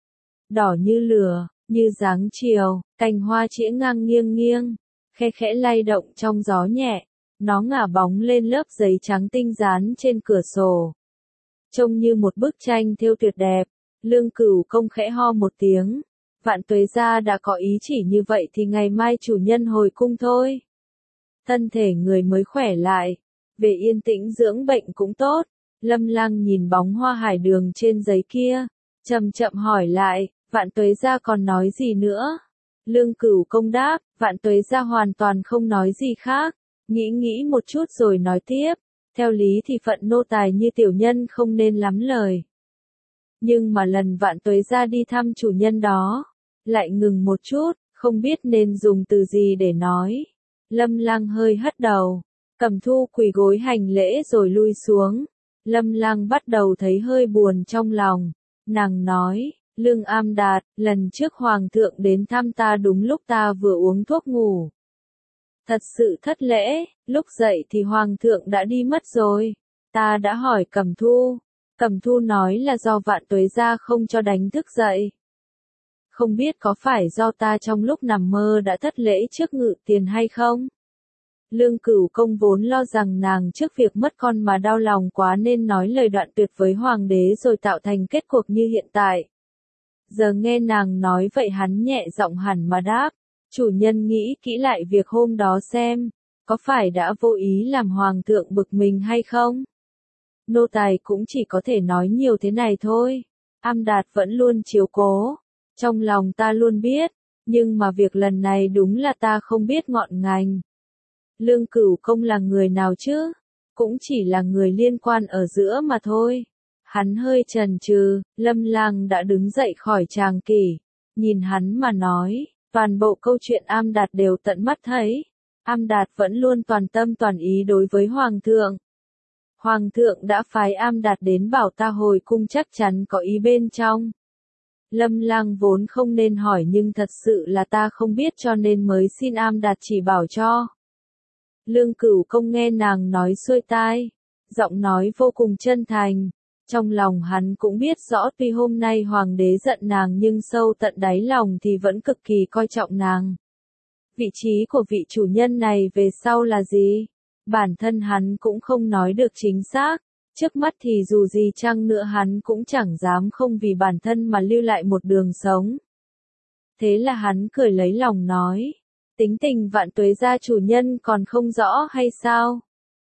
Đỏ như lửa, như dáng chiều, cành hoa chĩa ngang nghiêng nghiêng, khe khẽ lay động trong gió nhẹ. Nó ngả bóng lên lớp giấy trắng tinh dán trên cửa sổ. Trông như một bức tranh thêu tuyệt đẹp. Lương Cửu Công khẽ ho một tiếng. Vạn Tuế gia đã có ý chỉ như vậy thì ngày mai chủ nhân hồi cung thôi. Thân thể người mới khỏe lại. về yên tĩnh dưỡng bệnh cũng tốt. Lâm Lang nhìn bóng hoa hải đường trên giấy kia, chậm chậm hỏi lại, Vạn Tuế Gia còn nói gì nữa? Lương Cửu Công đáp, Vạn Tuế Gia hoàn toàn không nói gì khác, nghĩ nghĩ một chút rồi nói tiếp, theo lý thì phận nô tài như tiểu nhân không nên lắm lời. Nhưng mà lần Vạn Tuế Gia đi thăm chủ nhân đó, lại ngừng một chút, không biết nên dùng từ gì để nói. Lâm Lang hơi hất đầu, Cẩm Thu quỳ gối hành lễ rồi lui xuống. Lâm Lang bắt đầu thấy hơi buồn trong lòng, nàng nói, Lương Am Đạt, lần trước Hoàng thượng đến thăm ta đúng lúc ta vừa uống thuốc ngủ. Thật sự thất lễ, lúc dậy thì Hoàng thượng đã đi mất rồi. Ta đã hỏi Cẩm Thu, Cẩm Thu nói là do Vạn Tuế Gia không cho đánh thức dậy. Không biết có phải do ta trong lúc nằm mơ đã thất lễ trước Ngự Tiền hay không? Lương Cửu Công vốn lo rằng nàng trước việc mất con mà đau lòng quá nên nói lời đoạn tuyệt với Hoàng đế rồi tạo thành kết cuộc như hiện tại. Giờ nghe nàng nói vậy hắn nhẹ giọng hẳn mà đáp, chủ nhân nghĩ kỹ lại việc hôm đó xem, có phải đã vô ý làm Hoàng thượng bực mình hay không? Nô tài cũng chỉ có thể nói nhiều thế này thôi. Am Đạt vẫn luôn chiếu cố, trong lòng ta luôn biết, nhưng mà việc lần này đúng là ta không biết ngọn ngành. Lương Cửu Công là người nào chứ? Cũng chỉ là người liên quan ở giữa mà thôi. Hắn hơi chần chừ, Lâm Lang đã đứng dậy khỏi tràng kỷ, nhìn hắn mà nói, toàn bộ câu chuyện Am Đạt đều tận mắt thấy. Am Đạt vẫn luôn toàn tâm toàn ý đối với Hoàng thượng. Hoàng thượng đã phái Am Đạt đến bảo ta hồi cung chắc chắn có ý bên trong. Lâm Lang vốn không nên hỏi nhưng thật sự là ta không biết cho nên mới xin Am Đạt chỉ bảo cho. Lương Cửu Công nghe nàng nói xuôi tai, giọng nói vô cùng chân thành. Trong lòng hắn cũng biết rõ tuy hôm nay Hoàng đế giận nàng nhưng sâu tận đáy lòng thì vẫn cực kỳ coi trọng nàng. Vị trí của vị chủ nhân này về sau là gì? Bản thân hắn cũng không nói được chính xác, trước mắt thì dù gì chăng nữa hắn cũng chẳng dám không vì bản thân mà lưu lại một đường sống. Thế là hắn cười lấy lòng nói, tính tình Vạn Tuế Gia chủ nhân còn không rõ hay sao?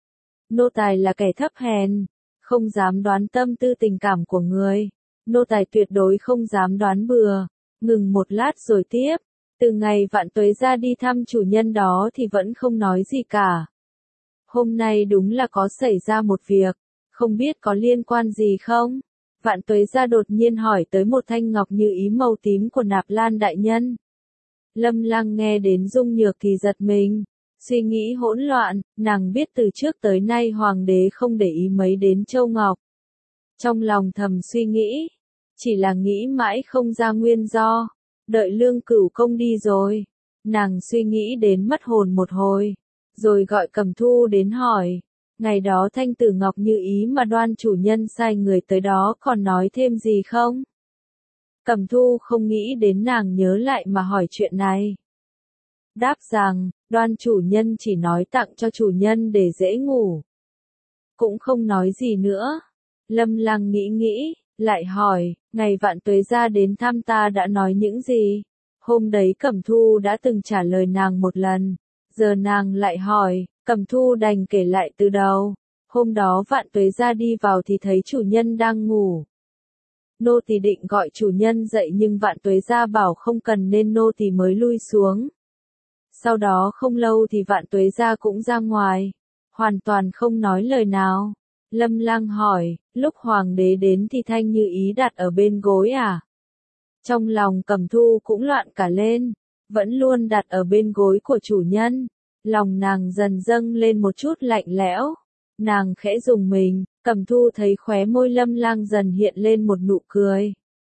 Nô tài là kẻ thấp hèn, không dám đoán tâm tư tình cảm của người, nô tài tuyệt đối không dám đoán bừa. Ngừng một lát rồi tiếp, từ ngày Vạn Tuế Gia đi thăm chủ nhân đó thì vẫn không nói gì cả. Hôm nay đúng là có xảy ra một việc, không biết có liên quan gì không? Vạn Tuế Gia đột nhiên hỏi tới một thanh ngọc như ý màu tím của Nạp Lan đại nhân. Lâm Lang nghe đến Dung Nhược thì giật mình, suy nghĩ hỗn loạn, nàng biết từ trước tới nay Hoàng đế không để ý mấy đến Châu Ngọc. Trong lòng thầm suy nghĩ, chỉ là nghĩ mãi không ra nguyên do, đợi Lương Cửu Công đi rồi, nàng suy nghĩ đến mất hồn một hồi, rồi gọi Cẩm Thu đến hỏi, ngày đó Thanh Tử Ngọc như ý mà Đoan chủ nhân sai người tới đó còn nói thêm gì không? Cẩm Thu không nghĩ đến nàng nhớ lại mà hỏi chuyện này. Đáp rằng, Đoan chủ nhân chỉ nói tặng cho chủ nhân để dễ ngủ. Cũng không nói gì nữa. Lâm Lang nghĩ nghĩ, lại hỏi, ngày Vạn Tuế Gia đến thăm ta đã nói những gì? Hôm đấy Cẩm Thu đã từng trả lời nàng một lần. Giờ nàng lại hỏi, Cẩm Thu đành kể lại từ đầu. Hôm đó Vạn Tuế Gia đi vào thì thấy chủ nhân đang ngủ. Nô tỳ định gọi chủ nhân dậy nhưng Vạn Tuế Gia bảo không cần nên nô tỳ mới lui xuống. Sau đó không lâu thì Vạn Tuế Gia cũng ra ngoài, hoàn toàn không nói lời nào. Lâm Lang hỏi, lúc Hoàng đế đến thì Thanh Như Ý đặt ở bên gối à? Trong lòng Cẩm Thu cũng loạn cả lên, vẫn luôn đặt ở bên gối của chủ nhân. Lòng nàng dần dâng lên một chút lạnh lẽo. Nàng khẽ rùng mình, Cẩm Thu thấy khóe môi Lâm Lang dần hiện lên một nụ cười.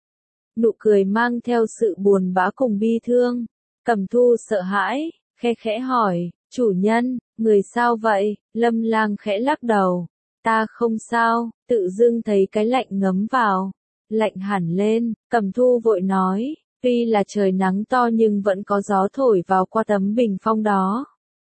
Nụ cười mang theo sự buồn bã cùng bi thương. Cẩm Thu sợ hãi, khe khẽ hỏi, chủ nhân, người sao vậy? Lâm Lang khẽ lắc đầu, ta không sao, tự dưng thấy cái lạnh ngấm vào, lạnh hẳn lên. Cẩm Thu vội nói, tuy là trời nắng to nhưng vẫn có gió thổi vào qua tấm bình phong đó.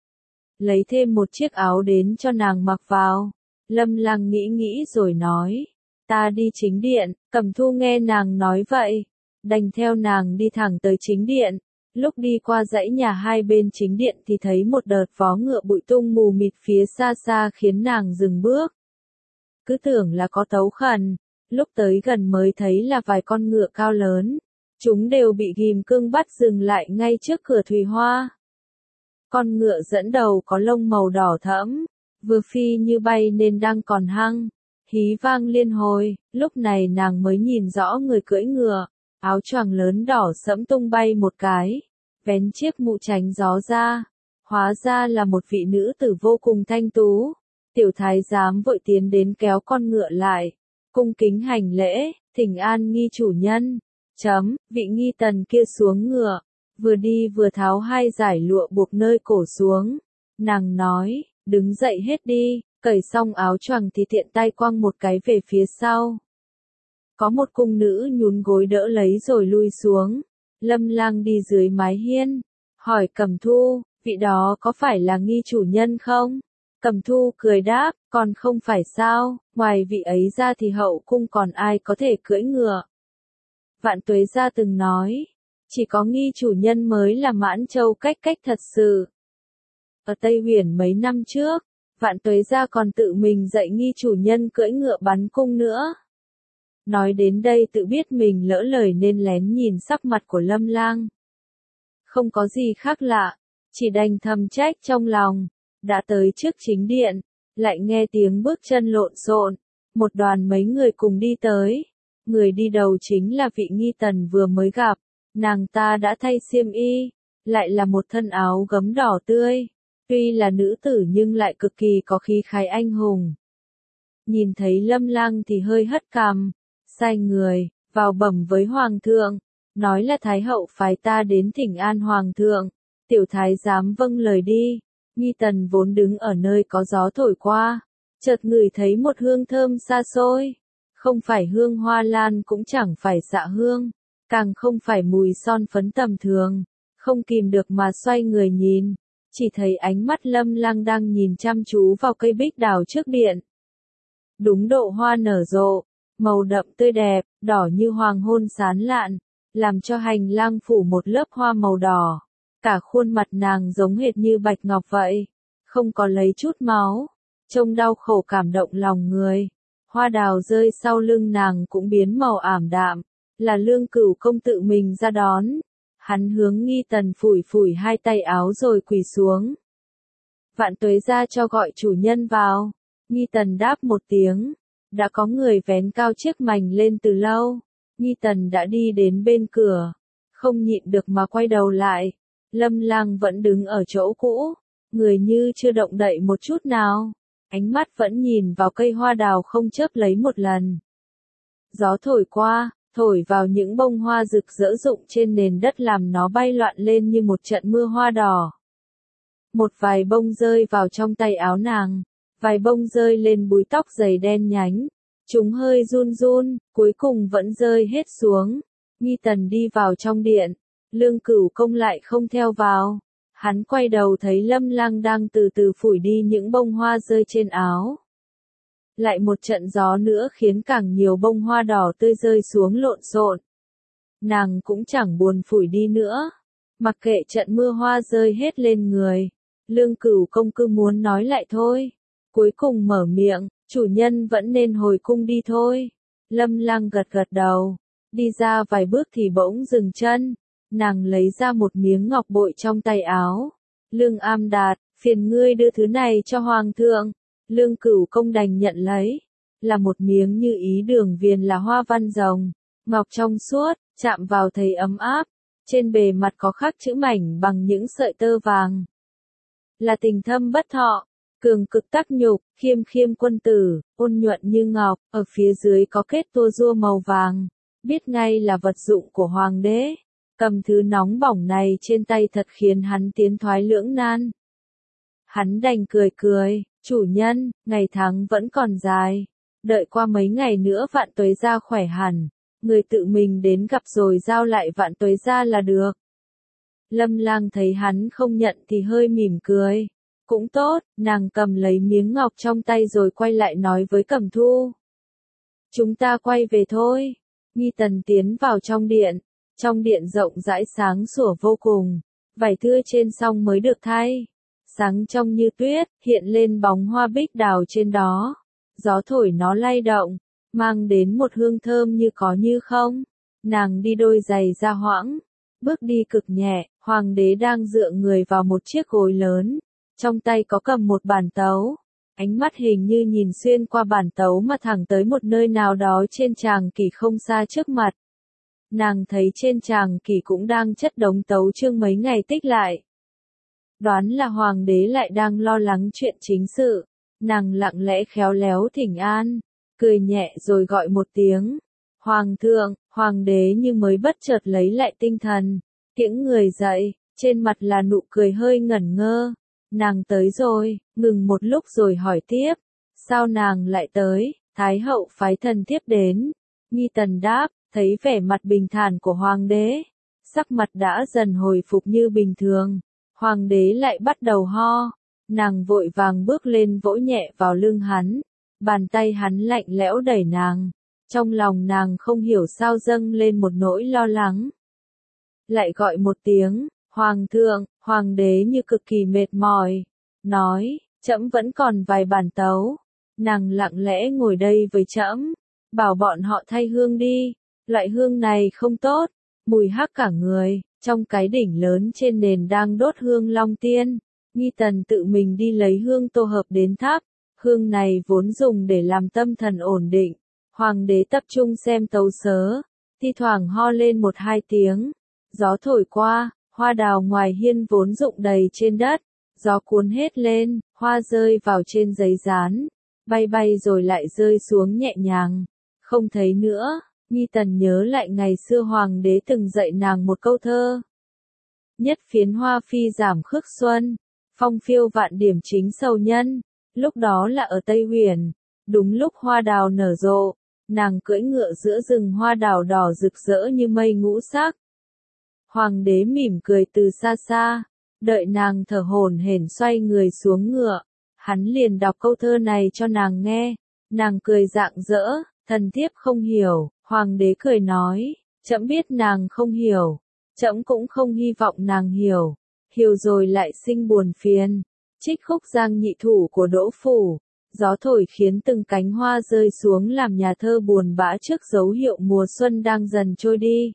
Lấy thêm một chiếc áo đến cho nàng mặc vào. Lâm Lang nghĩ nghĩ rồi nói, ta đi chính điện. Cẩm Thu nghe nàng nói vậy, đành theo nàng đi thẳng tới chính điện. Lúc đi qua dãy nhà hai bên chính điện thì thấy một đợt vó ngựa bụi tung mù mịt phía xa xa khiến nàng dừng bước. Cứ tưởng là có tấu khẩn, lúc tới gần mới thấy là vài con ngựa cao lớn. Chúng đều bị ghim cương bắt dừng lại ngay trước cửa thùy hoa. Con ngựa dẫn đầu có lông màu đỏ thẫm, vừa phi như bay nên đang còn hăng. Hí vang liên hồi, lúc này nàng mới nhìn rõ người cưỡi ngựa, áo choàng lớn đỏ sẫm tung bay một cái, vén chiếc mũ tránh gió ra. Hóa ra là một vị nữ tử vô cùng thanh tú. Tiểu thái giám vội tiến đến kéo con ngựa lại, cung kính hành lễ, thỉnh an nghi chủ nhân. Chấm, vị nghi tần kia xuống ngựa, vừa đi vừa tháo hai dải lụa buộc nơi cổ xuống. Nàng nói, đứng dậy hết đi, cởi xong áo choàng thì tiện tay quăng một cái về phía sau. Có một cung nữ nhún gối đỡ lấy rồi lui xuống. Lâm Lang đi dưới mái hiên, hỏi Cẩm Thu, vị đó có phải là nghi chủ nhân không? Cẩm Thu cười đáp, còn không phải sao, ngoài vị ấy ra thì hậu cung còn ai có thể cưỡi ngựa. Vạn Tuế Gia từng nói, chỉ có nghi chủ nhân mới là Mãn Châu cách cách thật sự. Ở Tây Huyền mấy năm trước, Vạn Tuế Gia còn tự mình dạy nghi chủ nhân cưỡi ngựa bắn cung nữa. Nói đến đây tự biết mình lỡ lời nên lén nhìn sắc mặt của Lâm Lang. Không có gì khác lạ, chỉ đành thầm trách trong lòng. Đã tới trước chính điện, lại nghe tiếng bước chân lộn xộn, một đoàn mấy người cùng đi tới. Người đi đầu chính là vị nghi tần vừa mới gặp, nàng ta đã thay xiêm y, lại là một thân áo gấm đỏ tươi. Tuy là nữ tử nhưng lại cực kỳ có khí khái anh hùng. Nhìn thấy Lâm Lang thì hơi hất cằm, sai người, vào bẩm với Hoàng thượng, nói là Thái hậu phái ta đến thỉnh an Hoàng thượng. Tiểu thái giám vâng lời đi. Nghi tần vốn đứng ở nơi có gió thổi qua, chợt ngửi thấy một hương thơm xa xôi. Không phải hương hoa lan cũng chẳng phải xạ hương, càng không phải mùi son phấn tầm thường. Không kìm được mà xoay người nhìn, chỉ thấy ánh mắt Lâm Lang đang nhìn chăm chú vào cây bích đào trước điện. Đúng độ hoa nở rộ, màu đậm tươi đẹp, đỏ như hoàng hôn sáng lạn, làm cho hành lang phủ một lớp hoa màu đỏ. Cả khuôn mặt nàng giống hệt như bạch ngọc vậy, không có lấy chút máu, trông đau khổ cảm động lòng người. Hoa đào rơi sau lưng nàng cũng biến màu ảm đạm, là Lương Cửu công tự mình ra đón. Hắn hướng Nghi tần phủi phủi hai tay áo rồi quỳ xuống. Vạn Tuế Gia cho gọi chủ nhân vào. Nghi tần đáp một tiếng, đã có người vén cao chiếc mành lên từ lâu. Nghi tần đã đi đến bên cửa, không nhịn được mà quay đầu lại. Lâm Lang vẫn đứng ở chỗ cũ, người như chưa động đậy một chút nào, ánh mắt vẫn nhìn vào cây hoa đào không chớp lấy một lần. Gió thổi qua, thổi vào những bông hoa rực rỡ rụng trên nền đất làm nó bay loạn lên như một trận mưa hoa đỏ. Một vài bông rơi vào trong tay áo nàng, vài bông rơi lên búi tóc dày đen nhánh. Chúng hơi run run, cuối cùng vẫn rơi hết xuống. Nghi tần đi vào trong điện. Lương Cửu công lại không theo vào. Hắn quay đầu thấy Lâm Lang đang từ từ phủi đi những bông hoa rơi trên áo. Lại một trận gió nữa khiến càng nhiều bông hoa đỏ tươi rơi xuống lộn xộn. Nàng cũng chẳng buồn phủi đi nữa. Mặc kệ trận mưa hoa rơi hết lên người. Lương Cửu công cứ muốn nói lại thôi. Cuối cùng mở miệng, chủ nhân vẫn nên hồi cung đi thôi. Lâm Lang gật gật đầu. Đi ra vài bước thì bỗng dừng chân. Nàng lấy ra một miếng ngọc bội trong tay áo. Lương Am Đạt, phiền ngươi đưa thứ này cho Hoàng thượng. Lương Cửu công đành nhận lấy. Là một miếng như ý đường viền là hoa văn rồng. Ngọc trong suốt, chạm vào thấy ấm áp. Trên bề mặt có khắc chữ mảnh bằng những sợi tơ vàng. Là tình thâm bất thọ, cường cực tác nhục, khiêm khiêm quân tử, ôn nhuận như ngọc. Ở phía dưới có kết tua rua màu vàng. Biết ngay là vật dụng của Hoàng đế. Cầm thứ nóng bỏng này trên tay thật khiến hắn tiến thoái lưỡng nan. Hắn đành cười cười, chủ nhân, ngày tháng vẫn còn dài. Đợi qua mấy ngày nữa Vạn Tuế Gia khỏe hẳn. Người tự mình đến gặp rồi giao lại Vạn Tuế Gia là được. Lâm Lang thấy hắn không nhận thì hơi mỉm cười. Cũng tốt, nàng cầm lấy miếng ngọc trong tay rồi quay lại nói với Cẩm Thu. Chúng ta quay về thôi. Nghi tần tiến vào trong điện. Trong điện rộng rãi sáng sủa vô cùng, vải thưa trên song mới được thay. Sáng trong như tuyết, hiện lên bóng hoa bích đào trên đó. Gió thổi nó lay động, mang đến một hương thơm như có như không. Nàng đi đôi giày da hoãng, bước đi cực nhẹ, hoàng đế đang dựa người vào một chiếc gối lớn, trong tay có cầm một bản tấu. Ánh mắt hình như nhìn xuyên qua bản tấu mà thẳng tới một nơi nào đó trên tràng kỷ không xa trước mặt. Nàng thấy trên tràng kỷ cũng đang chất đống tấu chương mấy ngày tích lại. Đoán là hoàng đế lại đang lo lắng chuyện chính sự. Nàng lặng lẽ khéo léo thỉnh an, cười nhẹ rồi gọi một tiếng. Hoàng thượng, hoàng đế như mới bất chợt lấy lại tinh thần, kiễng người dậy, trên mặt là nụ cười hơi ngẩn ngơ. Nàng tới rồi, ngừng một lúc rồi hỏi tiếp. Sao nàng lại tới? Thái hậu phái thần thiếp đến. Nghi Tần đáp, thấy vẻ mặt bình thản của hoàng đế, sắc mặt đã dần hồi phục như bình thường. Hoàng đế lại bắt đầu ho. Nàng vội vàng bước lên vỗ nhẹ vào lưng hắn. Bàn tay hắn lạnh lẽo đẩy nàng. Trong lòng nàng không hiểu sao dâng lên một nỗi lo lắng. Lại gọi một tiếng, hoàng thượng, hoàng đế như cực kỳ mệt mỏi. Nói, trẫm vẫn còn vài bản tấu. Nàng lặng lẽ ngồi đây với trẫm, bảo bọn họ thay hương đi. Loại hương này không tốt, mùi hắc cả người. Trong cái đỉnh lớn trên nền đang đốt hương long tiên. Nghi Tần tự mình đi lấy hương tô hợp đến thắp. Hương này vốn dùng để làm tâm thần ổn định. Hoàng đế tập trung xem tấu sớ, thi thoảng ho lên một hai tiếng. Gió thổi qua, hoa đào ngoài hiên vốn rụng đầy trên đất. Gió cuốn hết lên, hoa rơi vào trên giấy dán. Bay bay rồi lại rơi xuống nhẹ nhàng. Không thấy nữa, Nghi Tần nhớ lại ngày xưa hoàng đế từng dạy nàng một câu thơ. Nhất phiến hoa phi giảm khước xuân, phong phiêu vạn điểm chính sầu nhân. Lúc đó là ở Tây Huyền, đúng lúc hoa đào nở rộ, nàng cưỡi ngựa giữa rừng hoa đào đỏ rực rỡ như mây ngũ sắc. Hoàng đế mỉm cười từ xa xa, đợi nàng thở hổn hển xoay người xuống ngựa, hắn liền đọc câu thơ này cho nàng nghe. Nàng cười rạng rỡ, thần thiếp không hiểu. Hoàng đế cười nói, trẫm biết nàng không hiểu, trẫm cũng không hy vọng nàng hiểu. Hiểu rồi lại sinh buồn phiền. Trích khúc Giang Nhị Thủ của Đỗ Phủ. Gió thổi khiến từng cánh hoa rơi xuống làm nhà thơ buồn bã trước dấu hiệu mùa xuân đang dần trôi đi.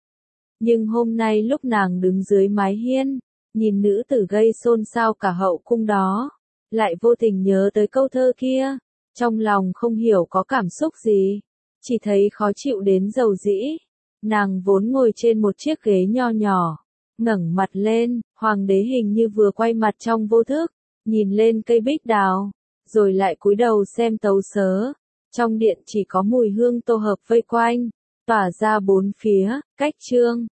Nhưng hôm nay lúc nàng đứng dưới mái hiên, nhìn nữ tử gây xôn xao cả hậu cung đó, lại vô tình nhớ tới câu thơ kia. Trong lòng không hiểu có cảm xúc gì, chỉ thấy khó chịu đến dầu dĩ. Nàng vốn ngồi trên một chiếc ghế nho nhỏ, ngẩng mặt lên, hoàng đế hình như vừa quay mặt trong vô thức, nhìn lên cây bích đào, rồi lại cúi đầu xem tấu sớ. Trong điện chỉ có mùi hương tô hợp vây quanh, tỏa ra bốn phía, cách chương.